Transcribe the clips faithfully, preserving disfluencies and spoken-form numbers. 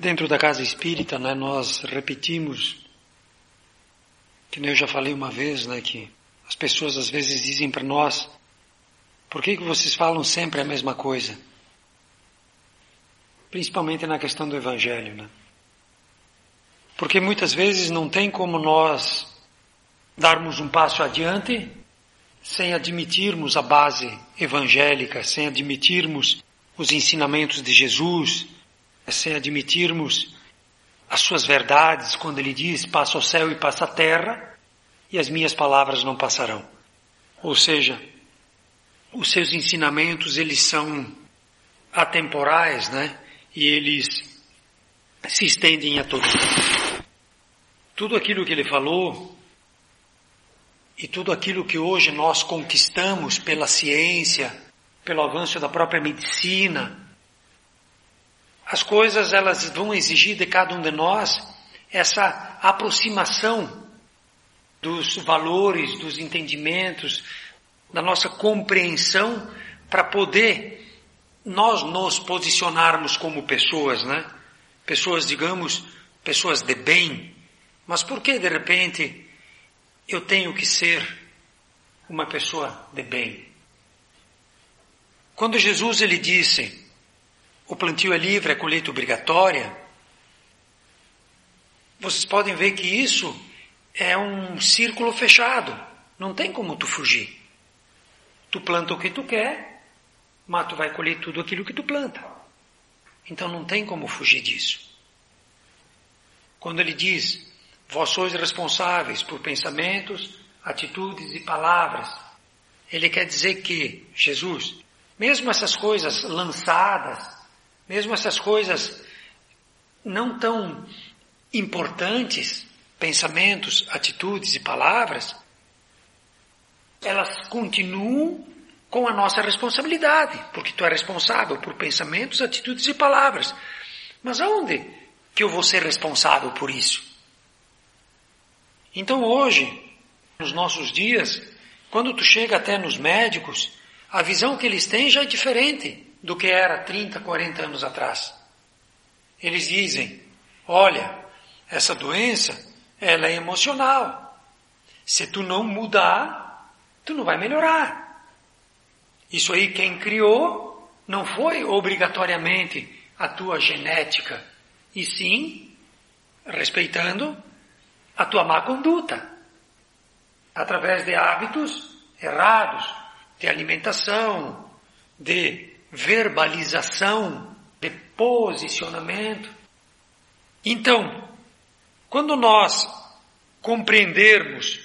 Dentro da casa espírita, né, nós repetimos, que eu já falei uma vez, né, que as pessoas às vezes dizem para nós, por que que vocês falam sempre a mesma coisa? Principalmente na questão do Evangelho, né? Porque muitas vezes não tem como nós darmos um passo adiante sem admitirmos a base evangélica, sem admitirmos os ensinamentos de Jesus, sem admitirmos as suas verdades, quando ele diz, passa o céu e passa a terra, e as minhas palavras não passarão. Ou seja, os seus ensinamentos, eles são atemporais, né? E eles se estendem a todos. Tudo aquilo que ele falou, e tudo aquilo que hoje nós conquistamos pela ciência, pelo avanço da própria medicina, as coisas elas vão exigir de cada um de nós essa aproximação dos valores, dos entendimentos, da nossa compreensão para poder nós nos posicionarmos como pessoas, né? Pessoas, digamos, pessoas de bem. Mas por que de repente eu tenho que ser uma pessoa de bem? Quando Jesus ele disse, o plantio é livre, a colheita obrigatória, vocês podem ver que isso é um círculo fechado. Não tem como tu fugir. Tu planta o que tu quer, mas tu vai colher tudo aquilo que tu planta. Então não tem como fugir disso. Quando ele diz, vós sois responsáveis por pensamentos, atitudes e palavras, ele quer dizer que, Jesus, mesmo essas coisas lançadas, mesmo essas coisas não tão importantes, pensamentos, atitudes e palavras, elas continuam com a nossa responsabilidade, porque tu é responsável por pensamentos, atitudes e palavras. Mas aonde que eu vou ser responsável por isso? Então hoje, nos nossos dias, quando tu chega até nos médicos, a visão que eles têm já é diferente do que era trinta, quarenta anos atrás. Eles dizem, olha, essa doença, ela é emocional. Se tu não mudar, tu não vai melhorar. Isso aí quem criou não foi obrigatoriamente a tua genética, e sim respeitando a tua má conduta, através de hábitos errados, de alimentação, de verbalização, de posicionamento. Então, quando nós compreendermos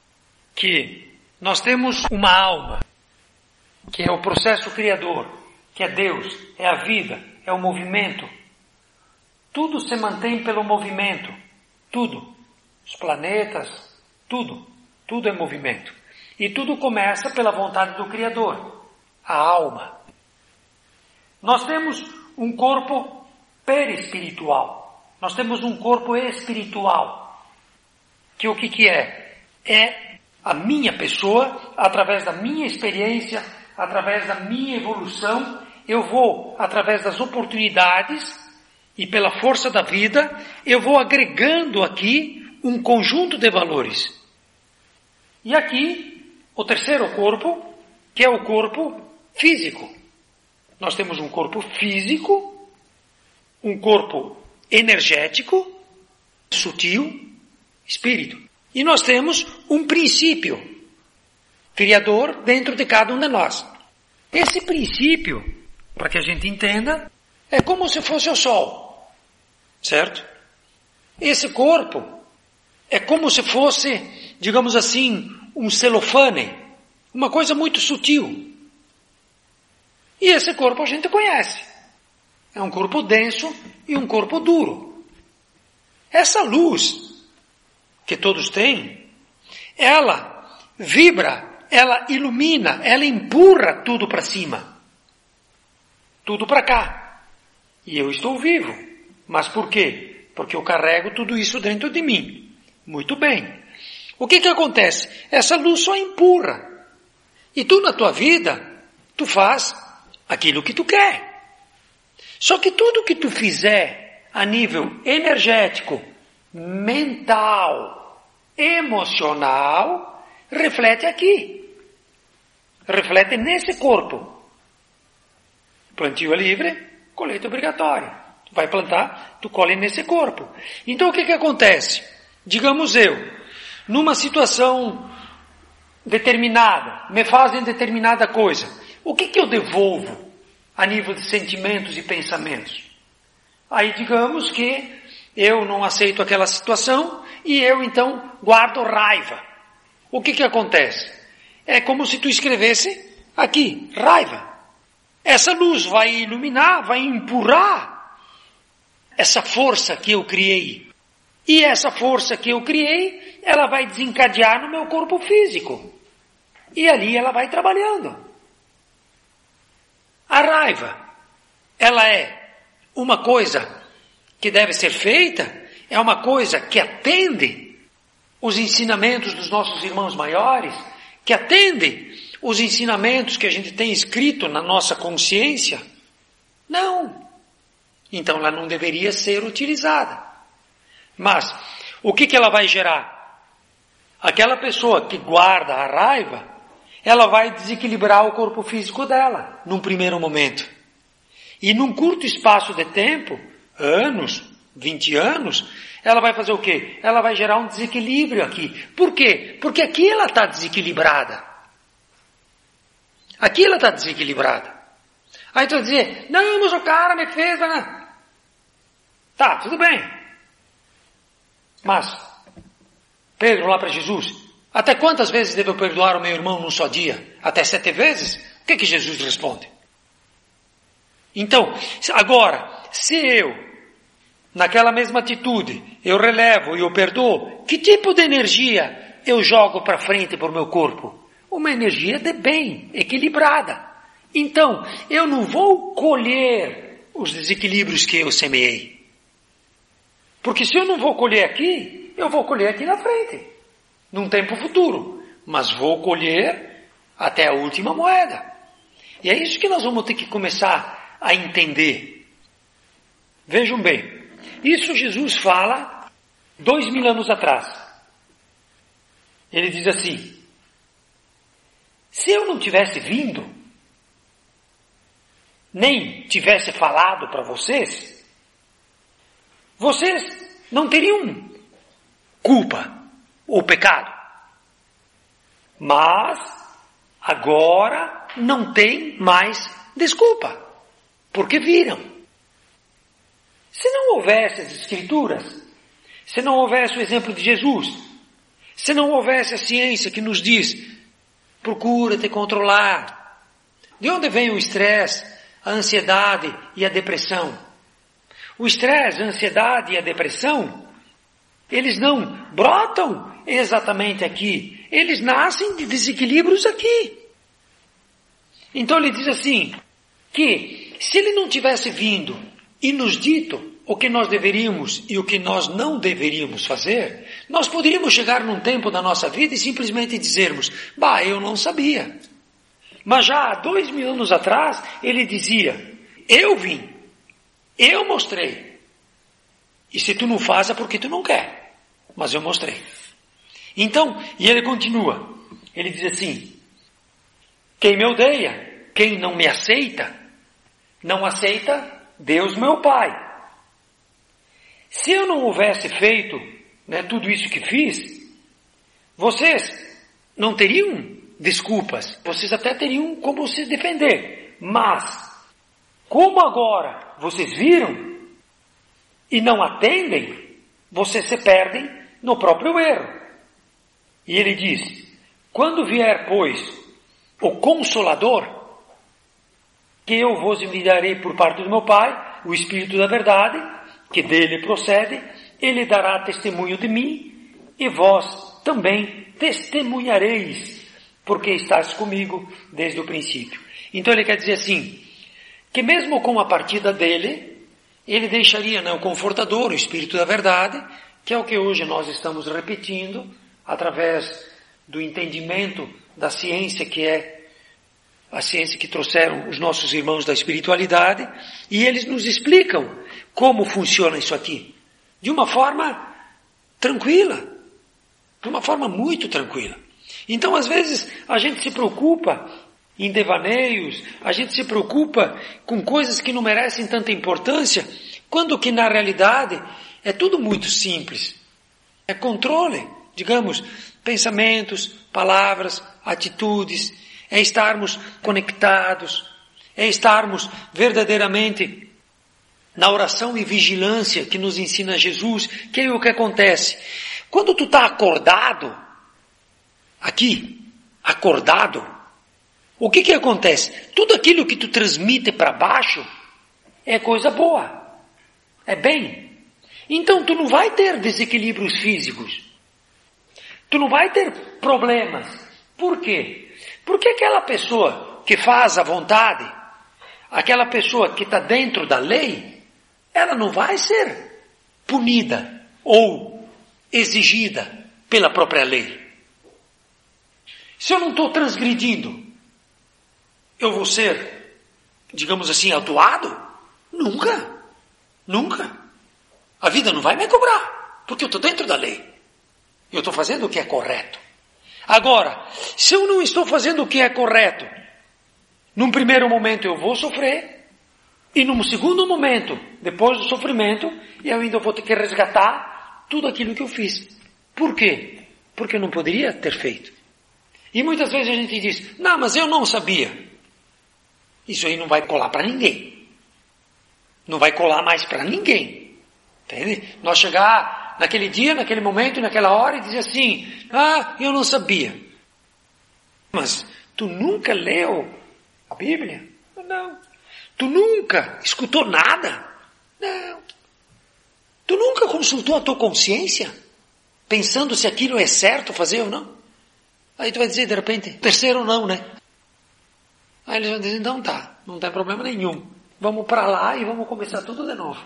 que nós temos uma alma, que é o processo criador, que é Deus, é a vida, é o movimento, tudo se mantém pelo movimento, tudo, os planetas, tudo, tudo é movimento. E tudo começa pela vontade do Criador, a alma. Nós temos um corpo perispiritual, nós temos um corpo espiritual, que o que que é? É a minha pessoa, através da minha experiência, através da minha evolução, eu vou, através das oportunidades e pela força da vida, eu vou agregando aqui um conjunto de valores. E aqui, o terceiro corpo, que é o corpo físico. Nós temos um corpo físico, um corpo energético, sutil, espírito. E nós temos um princípio criador dentro de cada um de nós. Esse princípio, para que a gente entenda, é como se fosse o sol, certo? Esse corpo é como se fosse, digamos assim, um celofane, uma coisa muito sutil. E esse corpo a gente conhece. É um corpo denso e um corpo duro. Essa luz que todos têm, ela vibra, ela ilumina, ela empurra tudo para cima. Tudo para cá. E eu estou vivo. Mas por quê? Porque eu carrego tudo isso dentro de mim. Muito bem. O que que acontece? Essa luz só empurra. E tu na tua vida, tu faz aquilo que tu quer. Só que tudo que tu fizer a nível energético, mental, emocional, reflete aqui. Reflete nesse corpo. Plantio é livre, colheita obrigatória. Tu vai plantar, tu colhe nesse corpo. Então o que que acontece? Digamos eu, numa situação determinada, me fazem determinada coisa. O que que eu devolvo a nível de sentimentos e pensamentos? Aí digamos que eu não aceito aquela situação e eu então guardo raiva. O que que acontece? É como se tu escrevesse aqui, raiva. Essa luz vai iluminar, vai empurrar essa força que eu criei. E essa força que eu criei, ela vai desencadear no meu corpo físico. E ali ela vai trabalhando. A raiva, ela é uma coisa que deve ser feita, é uma coisa que atende os ensinamentos dos nossos irmãos maiores, que atende os ensinamentos que a gente tem escrito na nossa consciência? Não. Então ela não deveria ser utilizada. Mas o que que ela vai gerar? Aquela pessoa que guarda a raiva, ela vai desequilibrar o corpo físico dela, num primeiro momento. E num curto espaço de tempo, anos, vinte anos, ela vai fazer o quê? Ela vai gerar um desequilíbrio aqui. Por quê? Porque aqui ela está desequilibrada. Aqui ela está desequilibrada. Aí tu vai dizer, não, mas o cara me fez... Não. Tá, tudo bem. Mas, Pedro lá para Jesus, até quantas vezes devo perdoar o meu irmão num só dia? Até sete vezes? O que que Jesus responde? Então, agora, se eu, naquela mesma atitude, eu relevo e eu perdoo, que tipo de energia eu jogo para frente para o meu corpo? Uma energia de bem, equilibrada. Então, eu não vou colher os desequilíbrios que eu semeei. Porque se eu não vou colher aqui, eu vou colher aqui na frente, num tempo futuro. Mas vou colher até a última moeda. E é isso que nós vamos ter que começar a entender. Vejam bem, isso Jesus fala dois mil anos atrás. Ele diz assim, se eu não tivesse vindo, nem tivesse falado para vocês, vocês não teriam culpa ou pecado. Mas agora não tem mais desculpa, porque viram. Se não houvesse as Escrituras, se não houvesse o exemplo de Jesus, se não houvesse a ciência que nos diz, procura te controlar. De onde vem o estresse, a ansiedade e a depressão? O estresse, a ansiedade e a depressão, eles não brotam exatamente aqui. Eles nascem de desequilíbrios aqui. Então ele diz assim, que se ele não tivesse vindo e nos dito o que nós deveríamos e o que nós não deveríamos fazer, nós poderíamos chegar num tempo da nossa vida e simplesmente dizermos, bah, eu não sabia. Mas já há dois mil anos atrás, ele dizia, eu vim, eu mostrei. E se tu não faz é porque tu não quer, mas eu mostrei. Então, e ele continua, ele diz assim, quem me odeia, quem não me aceita, não aceita Deus meu Pai. Se eu não houvesse feito, né, tudo isso que fiz, vocês não teriam desculpas, vocês até teriam como se defender. Mas, como agora vocês viram e não atendem, vocês se perdem no próprio erro. E ele diz, quando vier, pois, o Consolador, que eu vos enviarei por parte do meu Pai, o Espírito da Verdade, que dele procede, ele dará testemunho de mim, e vós também testemunhareis, porque estás comigo desde o princípio. Então ele quer dizer assim, que mesmo com a partida dele, ele deixaria, né, o Confortador, o Espírito da Verdade, que é o que hoje nós estamos repetindo, através do entendimento da ciência que é a ciência que trouxeram os nossos irmãos da espiritualidade, e eles nos explicam como funciona isso aqui, de uma forma tranquila, de uma forma muito tranquila. Então, às vezes, a gente se preocupa em devaneios, a gente se preocupa com coisas que não merecem tanta importância, quando que na realidade é tudo muito simples. É controle, digamos, pensamentos, palavras, atitudes, é estarmos conectados, é estarmos verdadeiramente na oração e vigilância que nos ensina Jesus. Que é o que acontece? Quando tu está acordado, aqui, acordado, o que que acontece? Tudo aquilo que tu transmite para baixo é coisa boa, é bem. Então tu não vai ter desequilíbrios físicos, tu não vai ter problemas. Por quê? Porque aquela pessoa que faz a vontade, aquela pessoa que está dentro da lei, ela não vai ser punida ou exigida pela própria lei. Se eu não estou transgredindo, eu vou ser, digamos assim, autuado? Nunca. Nunca. A vida não vai me cobrar, porque eu estou dentro da lei. Eu estou fazendo o que é correto. Agora, se eu não estou fazendo o que é correto, num primeiro momento eu vou sofrer, e num segundo momento, depois do sofrimento, eu ainda vou ter que resgatar tudo aquilo que eu fiz. Por quê? Porque eu não poderia ter feito. E muitas vezes a gente diz, não, mas eu não sabia. Isso aí não vai colar para ninguém. Não vai colar mais para ninguém. Entende? Nós chegar naquele dia, naquele momento, naquela hora e dizer assim, ah, eu não sabia. Mas tu nunca leu a Bíblia? Não. Tu nunca escutou nada? Não. Tu nunca consultou a tua consciência? Pensando se aquilo é certo fazer ou não? Aí tu vai dizer de repente, terceiro não, né? Aí eles vão dizer, então tá, não tem problema nenhum. Vamos para lá e vamos começar tudo de novo.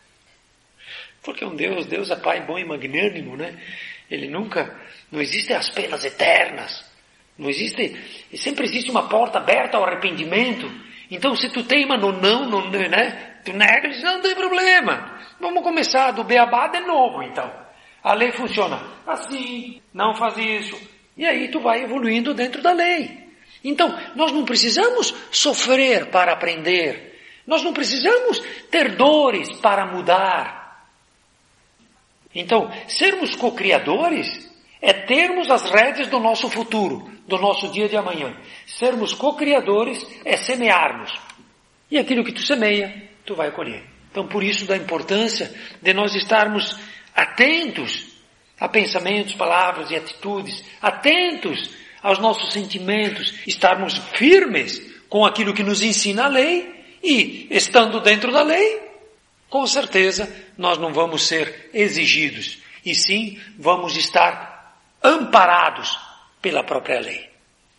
Porque um Deus, Deus é Pai bom e magnânimo, né? Ele nunca, não existem as penas eternas. Não existe, sempre existe uma porta aberta ao arrependimento. Então se tu teima no não, no, né? Tu nega, diz, não, não tem problema. Vamos começar do beabá de novo, então. A lei funciona assim, não faz isso. E aí tu vai evoluindo dentro da lei. Então, nós não precisamos sofrer para aprender. Nós não precisamos ter dores para mudar. Então, sermos co-criadores é termos as rédeas do nosso futuro, do nosso dia de amanhã. Sermos co-criadores é semearmos. E aquilo que tu semeia, tu vai colher. Então, por isso da importância de nós estarmos atentos a pensamentos, palavras e atitudes, atentos aos nossos sentimentos, estarmos firmes com aquilo que nos ensina a lei e, estando dentro da lei, com certeza nós não vamos ser exigidos, e sim vamos estar amparados pela própria lei.